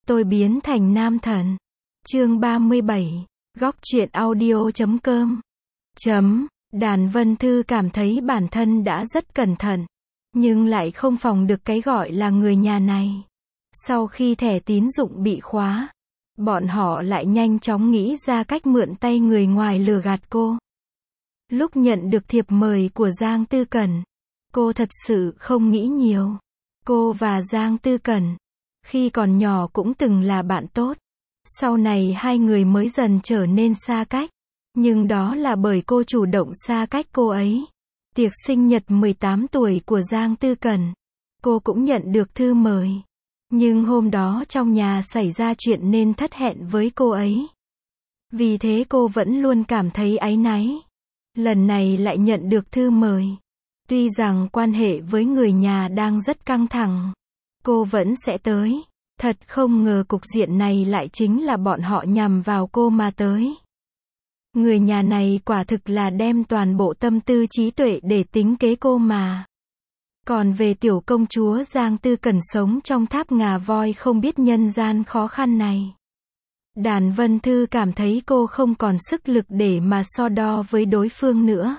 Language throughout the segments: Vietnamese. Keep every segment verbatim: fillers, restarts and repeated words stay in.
Tôi biến thành nam thần. Chương ba mươi bảy. Góc truyện audio chấm com. Chấm. Đàn Vân Thư cảm thấy bản thân đã rất cẩn thận, nhưng lại không phòng được cái gọi là người nhà này. Sau khi thẻ tín dụng bị khóa, bọn họ lại nhanh chóng nghĩ ra cách mượn tay người ngoài lừa gạt cô. Lúc nhận được thiệp mời của Giang Tư Cẩn, cô thật sự không nghĩ nhiều. Cô và Giang Tư Cẩn, khi còn nhỏ cũng từng là bạn tốt. Sau này hai người mới dần trở nên xa cách. Nhưng đó là bởi cô chủ động xa cách cô ấy. Tiệc sinh nhật mười tám tuổi của Giang Tư Cẩn, cô cũng nhận được thư mời. Nhưng hôm đó trong nhà xảy ra chuyện nên thất hẹn với cô ấy. Vì thế cô vẫn luôn cảm thấy áy náy. Lần này lại nhận được thư mời. Tuy rằng quan hệ với người nhà đang rất căng thẳng, cô vẫn sẽ tới. Thật không ngờ cục diện này lại chính là bọn họ nhằm vào cô mà tới. Người nhà này quả thực là đem toàn bộ tâm tư trí tuệ để tính kế cô mà. Còn về tiểu công chúa Giang Tư Cẩn sống trong tháp ngà voi không biết nhân gian khó khăn này, Đàn Vân Thư cảm thấy cô không còn sức lực để mà so đo với đối phương nữa.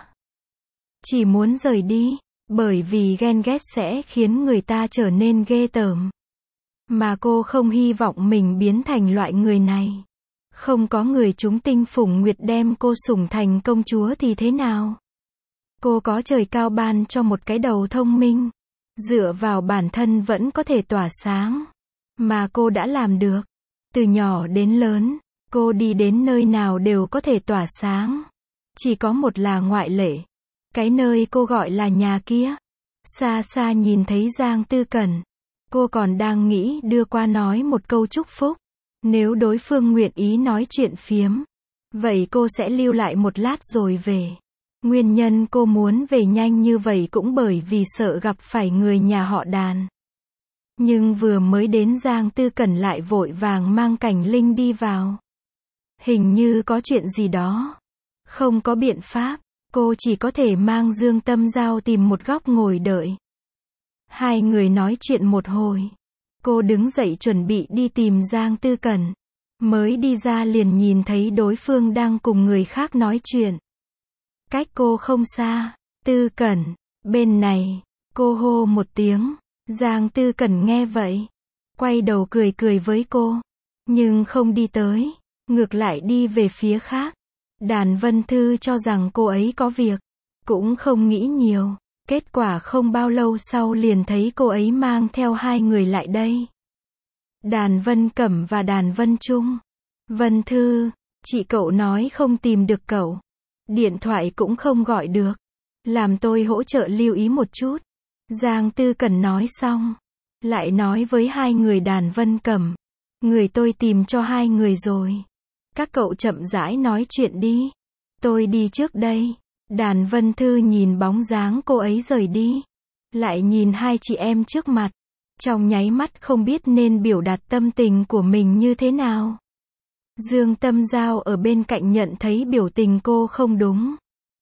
Chỉ muốn rời đi, bởi vì ghen ghét sẽ khiến người ta trở nên ghê tởm. Mà cô không hy vọng mình biến thành loại người này. Không có người chúng tinh phủng nguyệt đem cô sủng thành công chúa thì thế nào? Cô có trời cao ban cho một cái đầu thông minh. Dựa vào bản thân vẫn có thể tỏa sáng. Mà cô đã làm được. Từ nhỏ đến lớn, cô đi đến nơi nào đều có thể tỏa sáng. Chỉ có một là ngoại lệ. Cái nơi cô gọi là nhà kia. Xa xa nhìn thấy Giang Tư Cẩn, cô còn đang nghĩ đưa qua nói một câu chúc phúc. Nếu đối phương nguyện ý nói chuyện phiếm, vậy cô sẽ lưu lại một lát rồi về. Nguyên nhân cô muốn về nhanh như vậy cũng bởi vì sợ gặp phải người nhà họ Đàn. Nhưng vừa mới đến Giang Tư Cẩn lại vội vàng mang Cảnh Linh đi vào. Hình như có chuyện gì đó. Không có biện pháp, cô chỉ có thể mang Dương Tâm Giao tìm một góc ngồi đợi. Hai người nói chuyện một hồi. Cô đứng dậy chuẩn bị đi tìm Giang Tư Cẩn. Mới đi ra liền nhìn thấy đối phương đang cùng người khác nói chuyện. Cách cô không xa. Tư Cẩn, bên này. Cô hô một tiếng. Giang Tư Cẩn nghe vậy, quay đầu cười cười với cô. Nhưng không đi tới. Ngược lại đi về phía khác. Đàn Vân Thư cho rằng cô ấy có việc. Cũng không nghĩ nhiều. Kết quả không bao lâu sau liền thấy cô ấy mang theo hai người lại đây. Đàn Vân Cẩm và Đàn Vân Trung. Vân Thư, chị cậu nói không tìm được cậu. Điện thoại cũng không gọi được. Làm tôi hỗ trợ lưu ý một chút. Giang Tư Cẩn nói xong. Lại nói với hai người Đàn Vân Cẩm. Người tôi tìm cho hai người rồi. Các cậu chậm rãi nói chuyện đi. Tôi đi trước đây. Đàn Vân Thư nhìn bóng dáng cô ấy rời đi. Lại nhìn hai chị em trước mặt. Trong nháy mắt không biết nên biểu đạt tâm tình của mình như thế nào. Dương Tâm Giao ở bên cạnh nhận thấy biểu tình cô không đúng.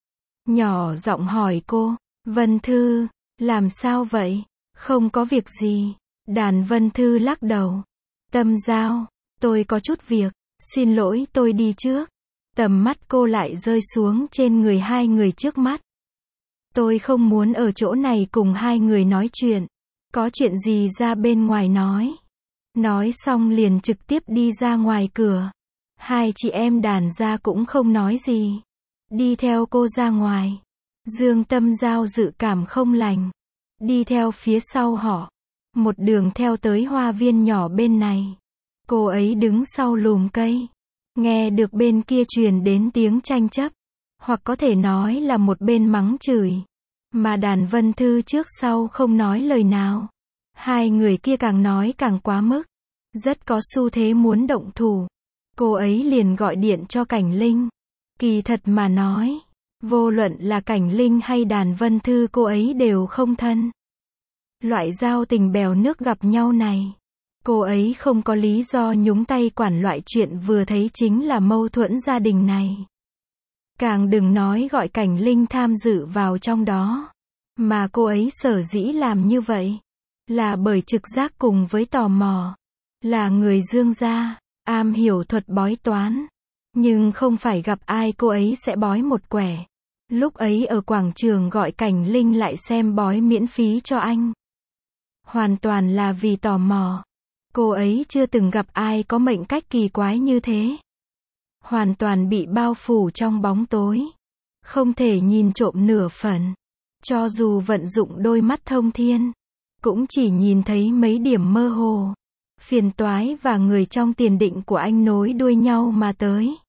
Nhỏ giọng hỏi cô, Vân Thư, làm sao vậy? Không có việc gì. Đàn Vân Thư lắc đầu. Tâm Giao, tôi có chút việc, xin lỗi tôi đi trước. Tầm mắt cô lại rơi xuống trên người hai người trước mắt. Tôi không muốn ở chỗ này cùng hai người nói chuyện. Có chuyện gì ra bên ngoài nói. Nói xong liền trực tiếp đi ra ngoài cửa. Hai chị em Đàn gia cũng không nói gì. Đi theo cô ra ngoài. Dương Tâm Giao dự cảm không lành. Đi theo phía sau họ. Một đường theo tới hoa viên nhỏ bên này. Cô ấy đứng sau lùm cây. Nghe được bên kia truyền đến tiếng tranh chấp. Hoặc có thể nói là một bên mắng chửi. Mà Đàn Vân Thư trước sau không nói lời nào. Hai người kia càng nói càng quá mức. Rất có xu thế muốn động thủ. Cô ấy liền gọi điện cho Cảnh Linh. Kỳ thật mà nói. Vô luận là Cảnh Linh hay Đàn Vân Thư cô ấy đều không thân. Loại giao tình bèo nước gặp nhau này. Cô ấy không có lý do nhúng tay quản loại chuyện vừa thấy chính là mâu thuẫn gia đình này. Càng đừng nói gọi Cảnh Linh tham dự vào trong đó. Mà cô ấy sở dĩ làm như vậy. Là bởi trực giác cùng với tò mò. Là người Dương gia, am hiểu thuật bói toán. Nhưng không phải gặp ai cô ấy sẽ bói một quẻ. Lúc ấy ở quảng trường gọi Cảnh Linh lại xem bói miễn phí cho anh. Hoàn toàn là vì tò mò. Cô ấy chưa từng gặp ai có mệnh cách kỳ quái như thế. Hoàn toàn bị bao phủ trong bóng tối. Không thể nhìn trộm nửa phần. Cho dù vận dụng đôi mắt thông thiên, cũng chỉ nhìn thấy mấy điểm mơ hồ. Phiền toái và người trong tiền định của anh nối đuôi nhau mà tới.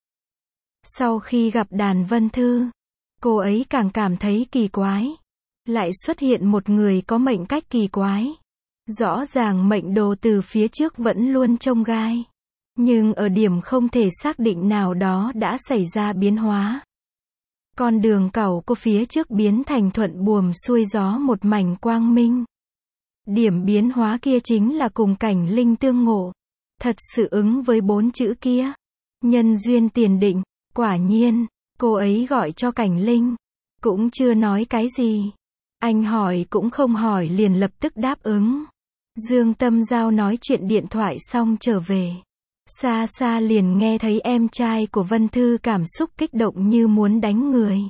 Sau khi gặp Đàn Vân Thư, cô ấy càng cảm thấy kỳ quái. Lại xuất hiện một người có mệnh cách kỳ quái. Rõ ràng mệnh đồ từ phía trước vẫn luôn chông gai. Nhưng ở điểm không thể xác định nào đó đã xảy ra biến hóa. Con đường cẩu cô phía trước biến thành thuận buồm xuôi gió một mảnh quang minh. Điểm biến hóa kia chính là cùng Cảnh Linh tương ngộ. Thật sự ứng với bốn chữ kia. Nhân duyên tiền định. Quả nhiên, cô ấy gọi cho Cảnh Linh. Cũng chưa nói cái gì. Anh hỏi cũng không hỏi liền lập tức đáp ứng. Dương Tâm Giao nói chuyện điện thoại xong trở về. Xa xa liền nghe thấy em trai của Vân Thư cảm xúc kích động như muốn đánh người.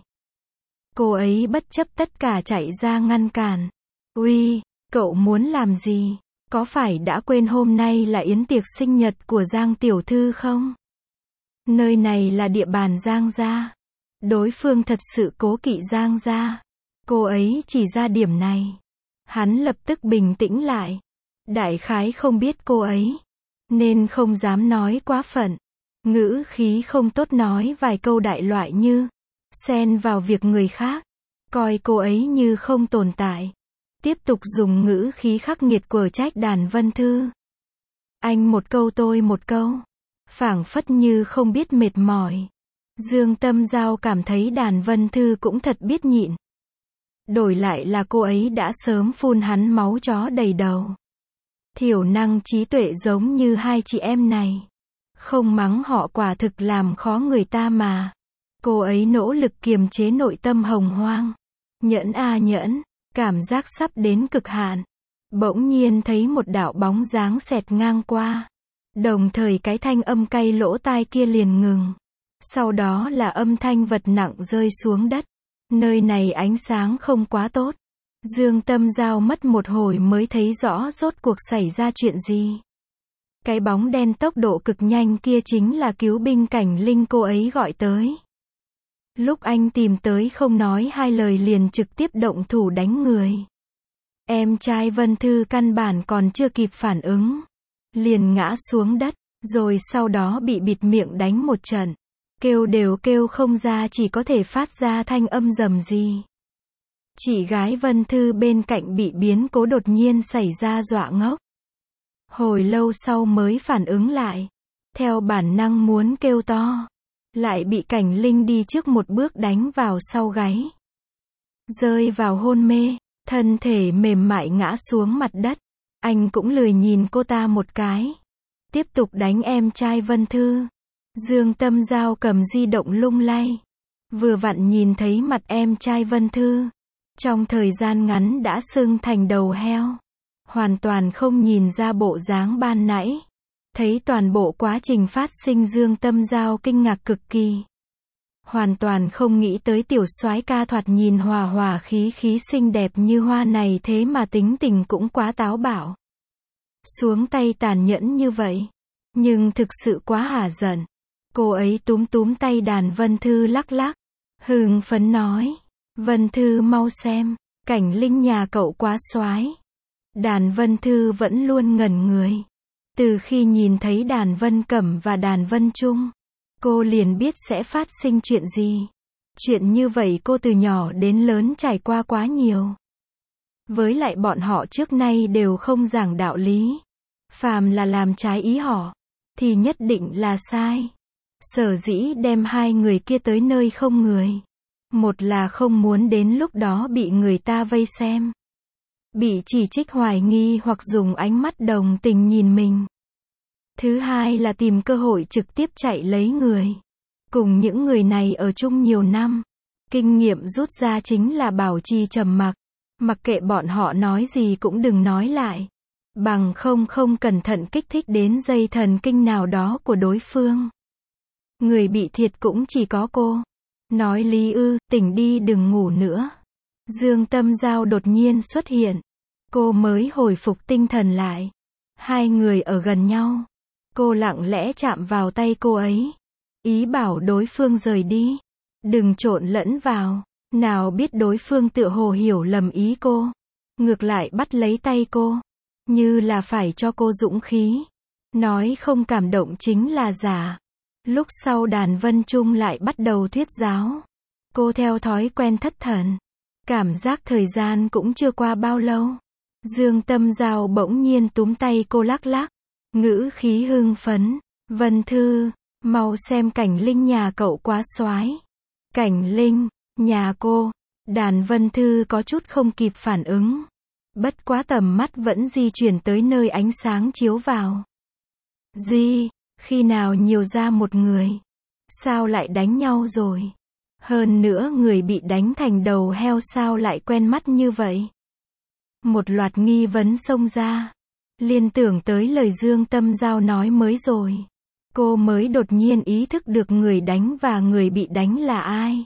Cô ấy bất chấp tất cả chạy ra ngăn cản. Uy, cậu muốn làm gì? Có phải đã quên hôm nay là yến tiệc sinh nhật của Giang Tiểu Thư không? Nơi này là địa bàn Giang gia. Đối phương thật sự cố kỵ Giang gia. Cô ấy chỉ ra điểm này. Hắn lập tức bình tĩnh lại. Đại khái không biết cô ấy, nên không dám nói quá phận. Ngữ khí không tốt nói vài câu đại loại như xen vào việc người khác, coi cô ấy như không tồn tại. Tiếp tục dùng ngữ khí khắc nghiệt của trách Đàn Vân Thư. Anh một câu tôi một câu, phảng phất như không biết mệt mỏi. Dương Tâm Giao cảm thấy Đàn Vân Thư cũng thật biết nhịn. Đổi lại là cô ấy đã sớm phun hắn máu chó đầy đầu. Thiểu năng trí tuệ giống như hai chị em này. Không mắng họ quả thực làm khó người ta mà. Cô ấy nỗ lực kiềm chế nội tâm hồng hoang. Nhẫn a nhẫn, cảm giác sắp đến cực hạn. Bỗng nhiên thấy một đạo bóng dáng xẹt ngang qua. Đồng thời cái thanh âm cay lỗ tai kia liền ngừng. Sau đó là âm thanh vật nặng rơi xuống đất. Nơi này ánh sáng không quá tốt. Dương Tâm Giao mất một hồi mới thấy rõ rốt cuộc xảy ra chuyện gì. Cái bóng đen tốc độ cực nhanh kia chính là cứu binh Cảnh Linh cô ấy gọi tới. Lúc anh tìm tới không nói hai lời liền trực tiếp động thủ đánh người. Em trai Vân Thư căn bản còn chưa kịp phản ứng. Liền ngã xuống đất, rồi sau đó bị bịt miệng đánh một trận. Kêu đều kêu không ra, chỉ có thể phát ra thanh âm rầm rì. Chị gái Vân Thư bên cạnh bị biến cố đột nhiên xảy ra dọa ngốc. Hồi lâu sau mới phản ứng lại. Theo bản năng muốn kêu to. Lại bị Cảnh Linh đi trước một bước đánh vào sau gáy. Rơi vào hôn mê, thân thể mềm mại ngã xuống mặt đất. Anh cũng lười nhìn cô ta một cái. Tiếp tục đánh em trai Vân Thư. Dương Tâm Giao cầm di động lung lay. Vừa vặn nhìn thấy mặt em trai Vân Thư. Trong thời gian ngắn đã sưng thành đầu heo. Hoàn toàn không nhìn ra bộ dáng ban nãy. Thấy toàn bộ quá trình phát sinh Dương Tâm Giao kinh ngạc cực kỳ. Hoàn toàn không nghĩ tới tiểu soái ca thoạt nhìn hòa hòa khí khí xinh đẹp như hoa này thế mà tính tình cũng quá táo bạo. Xuống tay tàn nhẫn như vậy. Nhưng thực sự quá hả giận. Cô ấy túm túm tay Đàn Vân Thư lắc lắc. Hưng phấn nói. Vân Thư mau xem. Cảnh Linh nhà cậu quá soái. Đàn Vân Thư vẫn luôn ngẩn người. Từ khi nhìn thấy Đàn Vân Cẩm và Đàn Vân Trung, cô liền biết sẽ phát sinh chuyện gì. Chuyện như vậy cô từ nhỏ đến lớn trải qua quá nhiều. Với lại bọn họ trước nay đều không giảng đạo lý. Phàm là làm trái ý họ, thì nhất định là sai. Sở dĩ đem hai người kia tới nơi không người. Một là không muốn đến lúc đó bị người ta vây xem. Bị chỉ trích hoài nghi hoặc dùng ánh mắt đồng tình nhìn mình. Thứ hai là tìm cơ hội trực tiếp chạy lấy người. Cùng những người này ở chung nhiều năm. Kinh nghiệm rút ra chính là bảo trì trầm mặc. Mặc kệ bọn họ nói gì cũng đừng nói lại. bằng không không cẩn thận kích thích đến dây thần kinh nào đó của đối phương. Người bị thiệt cũng chỉ có cô. Nói lý ư, tỉnh đi đừng ngủ nữa. Dương Tâm Giao đột nhiên xuất hiện. Cô mới hồi phục tinh thần lại. Hai người ở gần nhau. Cô lặng lẽ chạm vào tay cô ấy. Ý bảo đối phương rời đi. Đừng trộn lẫn vào. Nào biết đối phương tựa hồ hiểu lầm ý cô. Ngược lại bắt lấy tay cô. Như là phải cho cô dũng khí. Nói không cảm động chính là giả. Lúc sau Đàn Vân Trung lại bắt đầu thuyết giáo. Cô theo thói quen thất thần. Cảm giác thời gian cũng chưa qua bao lâu. Dương Tâm Giao bỗng nhiên túm tay cô lắc lắc. Ngữ khí hưng phấn. Vân Thư, mau xem Cảnh Linh nhà cậu quá soái. Cảnh Linh, nhà cô. Đàn Vân Thư có chút không kịp phản ứng. Bất quá tầm mắt vẫn di chuyển tới nơi ánh sáng chiếu vào. Gì, khi nào nhiều ra một người? Sao lại đánh nhau rồi? Hơn nữa người bị đánh thành đầu heo sao lại quen mắt như vậy? Một loạt nghi vấn xông ra. Liên tưởng tới lời Dương Tâm Giao nói mới rồi. Cô mới đột nhiên ý thức được người đánh và người bị đánh là ai.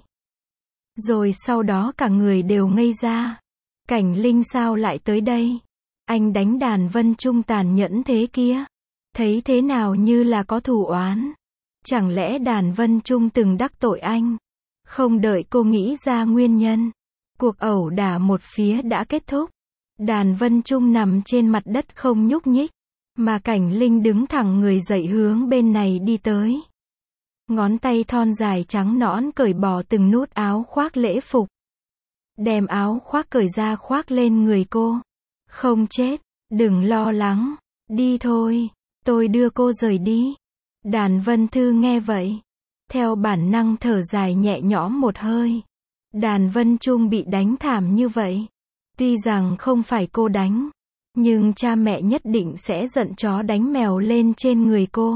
Rồi sau đó cả người đều ngây ra. Cảnh Linh sao lại tới đây? Anh đánh Đàn Vân Trung tàn nhẫn thế kia. Thấy thế nào như là có thù oán. Chẳng lẽ Đàn Vân Trung từng đắc tội anh? Không đợi cô nghĩ ra nguyên nhân. Cuộc ẩu đả một phía đã kết thúc. Đàn Vân Trung nằm trên mặt đất không nhúc nhích. Mà Cảnh Linh đứng thẳng người dậy hướng bên này đi tới. Ngón tay thon dài trắng nõn cởi bỏ từng nút áo khoác lễ phục. Đem áo khoác cởi ra khoác lên người cô. Không chết, đừng lo lắng. Đi thôi, tôi đưa cô rời đi. Đàn Vân Thư nghe vậy. Theo bản năng thở dài nhẹ nhõm một hơi. Đàn Vân Trung bị đánh thảm như vậy. Tuy rằng không phải cô đánh. Nhưng cha mẹ nhất định sẽ giận chó đánh mèo lên trên người cô.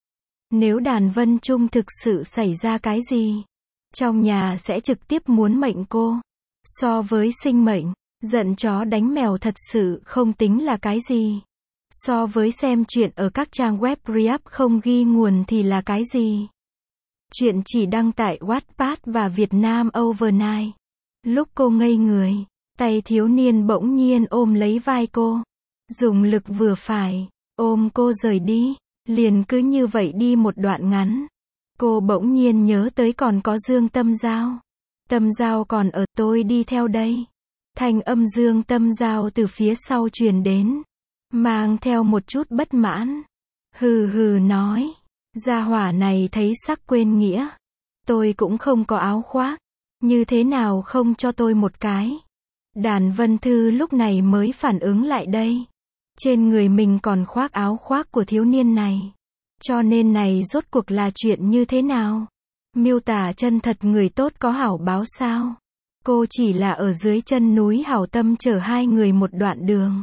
Nếu Đàn Vân Trung thực sự xảy ra cái gì, trong nhà sẽ trực tiếp muốn mệnh cô. So với sinh mệnh, giận chó đánh mèo thật sự không tính là cái gì. So với xem chuyện ở các trang web re-up không ghi nguồn thì là cái gì. Chuyện chỉ đăng tại Wattpad và Việt Nam Overnight. Lúc cô ngây người, tay thiếu niên bỗng nhiên ôm lấy vai cô. Dùng lực vừa phải, ôm cô rời đi. Liền cứ như vậy đi một đoạn ngắn. Cô bỗng nhiên nhớ tới còn có Dương Tâm Giao. Tâm Giao còn ở, tôi đi theo đây. Thanh âm Dương Tâm Giao từ phía sau truyền đến. Mang theo một chút bất mãn. Hừ hừ nói. Gia hỏa này thấy sắc quên nghĩa. Tôi cũng không có áo khoác. Như thế nào không cho tôi một cái. Đàn Vân Thư lúc này mới phản ứng lại đây. Trên người mình còn khoác áo khoác của thiếu niên này. Cho nên này rốt cuộc là chuyện như thế nào? Miêu tả chân thật người tốt có hảo báo sao? Cô chỉ là ở dưới chân núi hảo tâm chở hai người một đoạn đường.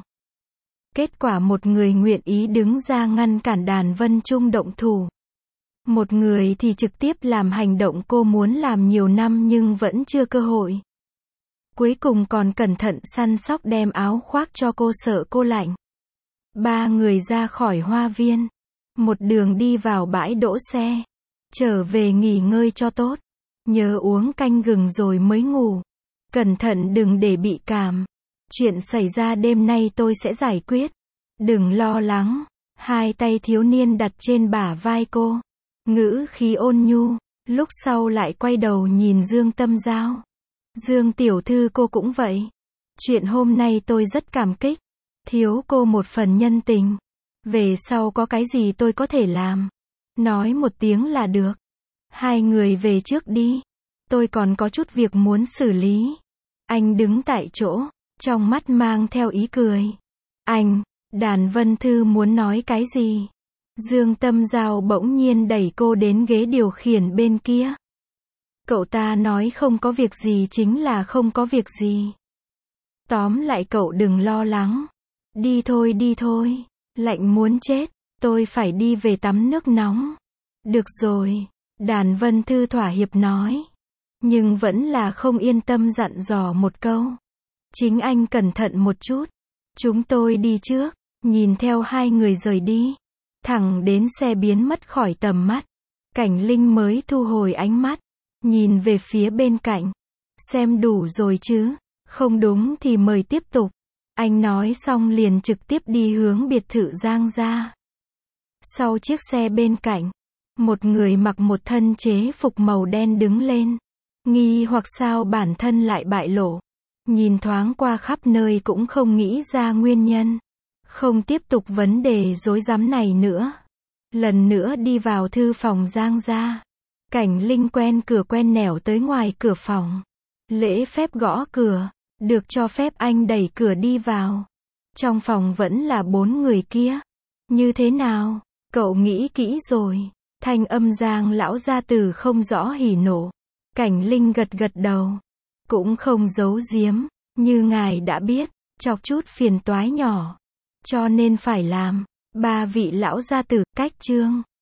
Kết quả một người nguyện ý đứng ra ngăn cản Đàn Vân Trung động thủ. Một người thì trực tiếp làm hành động cô muốn làm nhiều năm nhưng vẫn chưa cơ hội. Cuối cùng còn cẩn thận săn sóc đem áo khoác cho cô sợ cô lạnh. Ba người ra khỏi hoa viên. Một đường đi vào bãi đỗ xe. Trở về nghỉ ngơi cho tốt. Nhớ uống canh gừng rồi mới ngủ. Cẩn thận đừng để bị cảm. Chuyện xảy ra đêm nay tôi sẽ giải quyết. Đừng lo lắng. Hai tay thiếu niên đặt trên bả vai cô. Ngữ khí ôn nhu. Lúc sau lại quay đầu nhìn Dương Tâm Giao. Dương tiểu thư cô cũng vậy. Chuyện hôm nay tôi rất cảm kích. Thiếu cô một phần nhân tình. Về sau có cái gì tôi có thể làm. Nói một tiếng là được. Hai người về trước đi. Tôi còn có chút việc muốn xử lý. Anh đứng tại chỗ. Trong mắt mang theo ý cười. Anh, Đàn Vân Thư muốn nói cái gì? Dương Tâm Giao bỗng nhiên đẩy cô đến ghế điều khiển bên kia. Cậu ta nói không có việc gì chính là không có việc gì. Tóm lại cậu đừng lo lắng. Đi thôi đi thôi. Lạnh muốn chết. Tôi phải đi về tắm nước nóng. Được rồi. Đàn Vân Thư thỏa hiệp nói. Nhưng vẫn là không yên tâm dặn dò một câu. Chính anh cẩn thận một chút. Chúng tôi đi trước. nhìn theo hai người rời đi, thẳng đến xe biến mất khỏi tầm mắt. Cảnh Linh mới thu hồi ánh mắt, nhìn về phía bên cạnh. Xem đủ rồi chứ, không đúng thì mời tiếp tục. Anh nói xong liền trực tiếp đi hướng biệt thự Giang gia. Sau chiếc xe bên cạnh, một người mặc một thân chế phục màu đen đứng lên. Nghi hoặc sao bản thân lại bại lộ. Nhìn thoáng qua khắp nơi cũng không nghĩ ra nguyên nhân. Không tiếp tục vấn đề rối rắm này nữa. Lần nữa đi vào thư phòng Giang gia. Cảnh Linh quen cửa quen nẻo tới ngoài cửa phòng. Lễ phép gõ cửa. Được cho phép anh đẩy cửa đi vào. Trong phòng vẫn là bốn người kia. Như thế nào? Cậu nghĩ kỹ rồi. Thanh âm Giang lão gia tử không rõ hỉ nộ. Cảnh Linh gật gật đầu. Cũng không giấu giếm. Như ngài đã biết, chọc chút phiền toái nhỏ. Cho nên phải làm. Ba vị lão gia tử, cách chương.